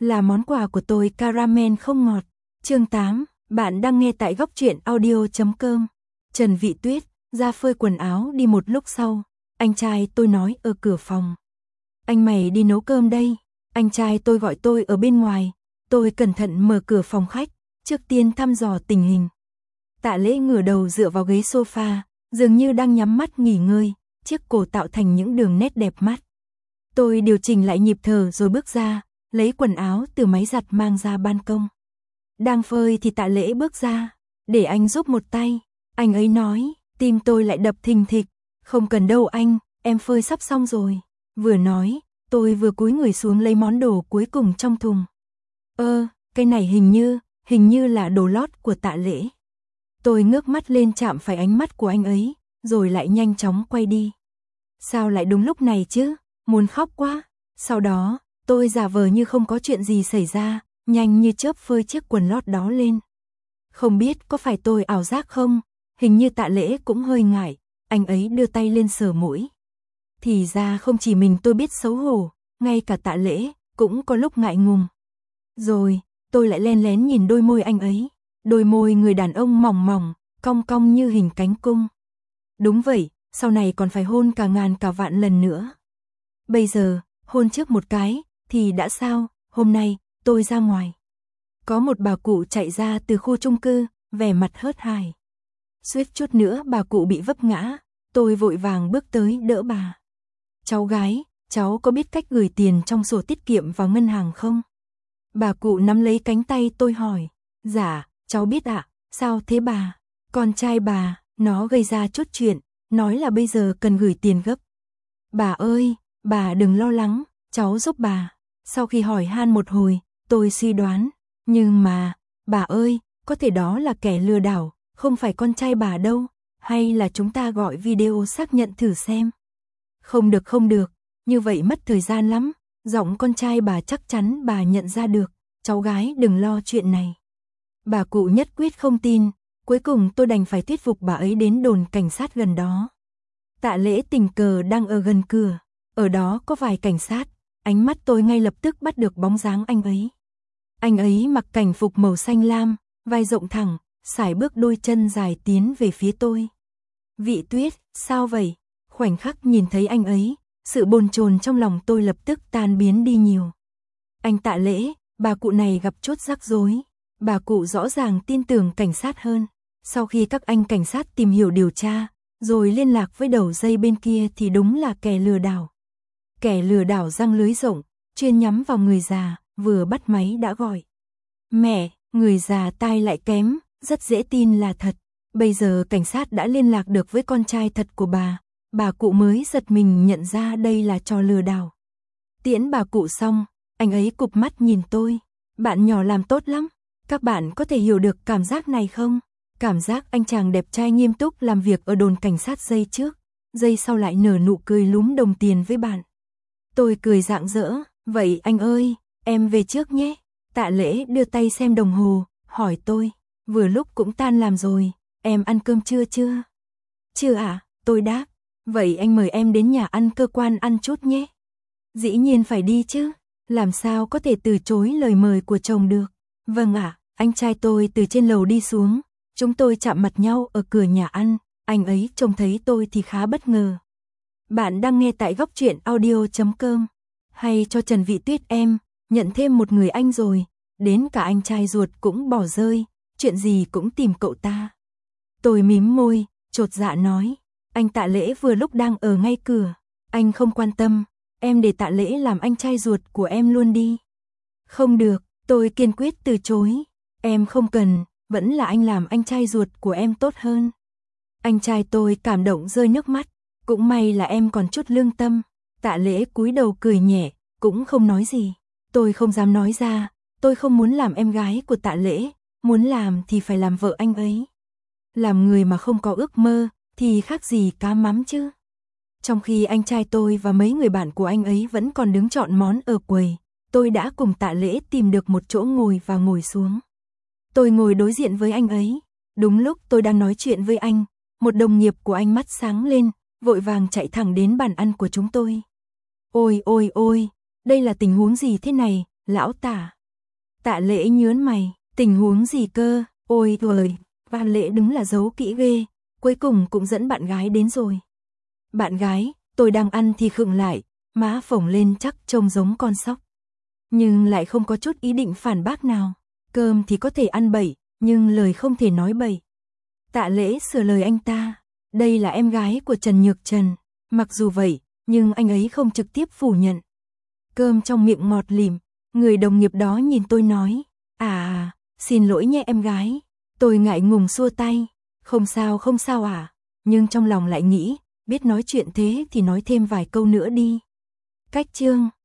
là món quà của tôi caramel không ngọt. Chương 8, bạn đang nghe tại góc truyện audio.com. Trần Vị Tuyết, ra phơi quần áo đi một lúc sau, anh trai tôi nói ở cửa phòng. Anh mày đi nấu cơm đây. Anh trai tôi gọi tôi ở bên ngoài, tôi cẩn thận mở cửa phòng khách, trước tiên thăm dò tình hình. Tạ Lễ ngửa đầu dựa vào ghế sofa, dường như đang nhắm mắt nghỉ ngơi, chiếc cổ tạo thành những đường nét đẹp mắt. Tôi điều chỉnh lại nhịp thở rồi bước ra, lấy quần áo từ máy giặt mang ra ban công. Đang phơi thì Tạ Lễ bước ra, để anh giúp một tay. Anh ấy nói, tim tôi lại đập thình thịch. Không cần đâu anh, em phơi sắp xong rồi. Vừa nói, tôi vừa cúi người xuống lấy món đồ cuối cùng trong thùng. Cái này hình như là đồ lót của Tạ Lễ. Tôi ngước mắt lên chạm phải ánh mắt của anh ấy, rồi lại nhanh chóng quay đi. Sao lại đúng lúc này chứ, muốn khóc quá. Sau đó, tôi giả vờ như không có chuyện gì xảy ra, nhanh như chớp phơi chiếc quần lót đó lên. Không biết có phải tôi ảo giác không, hình như Tạ Lễ cũng hơi ngại, anh ấy đưa tay lên sờ mũi. Thì ra không chỉ mình tôi biết xấu hổ, ngay cả Tạ Lễ cũng có lúc ngại ngùng. Rồi, tôi lại len lén nhìn đôi môi anh ấy, đôi môi người đàn ông mỏng mỏng, cong cong như hình cánh cung. Đúng vậy, sau này còn phải hôn cả ngàn cả vạn lần nữa. Bây giờ, hôn trước một cái, thì đã sao, hôm nay, tôi ra ngoài. Có một bà cụ chạy ra từ khu chung cư, vẻ mặt hớt hải. Suýt chút nữa bà cụ bị vấp ngã, tôi vội vàng bước tới đỡ bà. Cháu gái, cháu có biết cách gửi tiền trong sổ tiết kiệm vào ngân hàng không? Bà cụ nắm lấy cánh tay tôi hỏi. Dạ, cháu biết ạ, sao thế bà? Con trai bà, nó gây ra chút chuyện, nói là bây giờ cần gửi tiền gấp. Bà ơi, bà đừng lo lắng, cháu giúp bà. Sau khi hỏi han một hồi, tôi suy đoán, nhưng mà, bà ơi, có thể đó là kẻ lừa đảo, không phải con trai bà đâu, hay là chúng ta gọi video xác nhận thử xem. Không được, như vậy mất thời gian lắm, giọng con trai bà chắc chắn bà nhận ra được, cháu gái đừng lo chuyện này. Bà cụ nhất quyết không tin, cuối cùng tôi đành phải thuyết phục bà ấy đến đồn cảnh sát gần đó. Tạ Lễ tình cờ đang ở gần cửa, ở đó có vài cảnh sát, ánh mắt tôi ngay lập tức bắt được bóng dáng anh ấy. Anh ấy mặc cảnh phục màu xanh lam, vai rộng thẳng, sải bước đôi chân dài tiến về phía tôi. Vị Tuyết, sao vậy? Khoảnh khắc nhìn thấy anh ấy, sự bồn chồn trong lòng tôi lập tức tan biến đi nhiều. Anh Tạ Lễ, bà cụ này gặp chút rắc rối. Bà cụ rõ ràng tin tưởng cảnh sát hơn. Sau khi các anh cảnh sát tìm hiểu điều tra, rồi liên lạc với đầu dây bên kia thì đúng là kẻ lừa đảo. Kẻ lừa đảo giăng lưới rộng, chuyên nhắm vào người già, vừa bắt máy đã gọi. Mẹ, người già tai lại kém, rất dễ tin là thật. Bây giờ cảnh sát đã liên lạc được với con trai thật của bà cụ mới giật mình nhận ra đây là trò lừa đảo. Tiễn bà cụ xong, anh ấy cụp mắt nhìn tôi. Bạn nhỏ làm tốt lắm, các bạn có thể hiểu được cảm giác này không? Cảm giác anh chàng đẹp trai nghiêm túc làm việc ở đồn cảnh sát giây trước, giây sau lại nở nụ cười lúm đồng tiền với bạn. Tôi cười rạng rỡ, vậy anh ơi, em về trước nhé. Tạ Lễ đưa tay xem đồng hồ, hỏi tôi, vừa lúc cũng tan làm rồi, em ăn cơm trưa chưa? Chưa ạ, tôi đáp, vậy anh mời em đến nhà ăn cơ quan ăn chút nhé. Dĩ nhiên phải đi chứ, làm sao có thể từ chối lời mời của chồng được. Vâng ạ, anh trai tôi từ trên lầu đi xuống, chúng tôi chạm mặt nhau ở cửa nhà ăn, anh ấy trông thấy tôi thì khá bất ngờ. Bạn đang nghe tại góc truyện audio.com. Hay cho Trần Vị Tuyết em, nhận thêm một người anh rồi, đến cả anh trai ruột cũng bỏ rơi, chuyện gì cũng tìm cậu ta. Tôi mím môi, chột dạ nói, anh Tạ Lễ vừa lúc đang ở ngay cửa, anh không quan tâm, em để Tạ Lễ làm anh trai ruột của em luôn đi. Không được, tôi kiên quyết từ chối, em không cần, vẫn là anh làm anh trai ruột của em tốt hơn. Anh trai tôi cảm động rơi nước mắt, cũng may là em còn chút lương tâm. Tạ Lễ cúi đầu cười nhẹ, cũng không nói gì. Tôi không dám nói ra, tôi không muốn làm em gái của Tạ Lễ, muốn làm thì phải làm vợ anh ấy. Làm người mà không có ước mơ, thì khác gì cá mắm chứ. Trong khi anh trai tôi và mấy người bạn của anh ấy vẫn còn đứng chọn món ở quầy, tôi đã cùng Tạ Lễ tìm được một chỗ ngồi và ngồi xuống. Tôi ngồi đối diện với anh ấy. Đúng lúc tôi đang nói chuyện với anh, một đồng nghiệp của anh mắt sáng lên, vội vàng chạy thẳng đến bàn ăn của chúng tôi. Ôi, đây là tình huống gì thế này, Lão Tạ. Tạ Lễ nhớn mày, tình huống gì cơ, ôi trời, Tạ Lễ đứng là giấu kỹ ghê, cuối cùng cũng dẫn bạn gái đến rồi. Bạn gái, tôi đang ăn thì khựng lại, má phồng lên chắc trông giống con sóc. Nhưng lại không có chút ý định phản bác nào, cơm thì có thể ăn bậy, nhưng lời không thể nói bậy. Tạ Lễ sửa lời anh ta, đây là em gái của Trần Nhược Trần, mặc dù vậy, nhưng anh ấy không trực tiếp phủ nhận. Cơm trong miệng ngọt lịm, người đồng nghiệp đó nhìn tôi nói, xin lỗi nhé em gái, tôi ngại ngùng xua tay, không sao nhưng trong lòng lại nghĩ, biết nói chuyện thế thì nói thêm vài câu nữa đi. Cách chương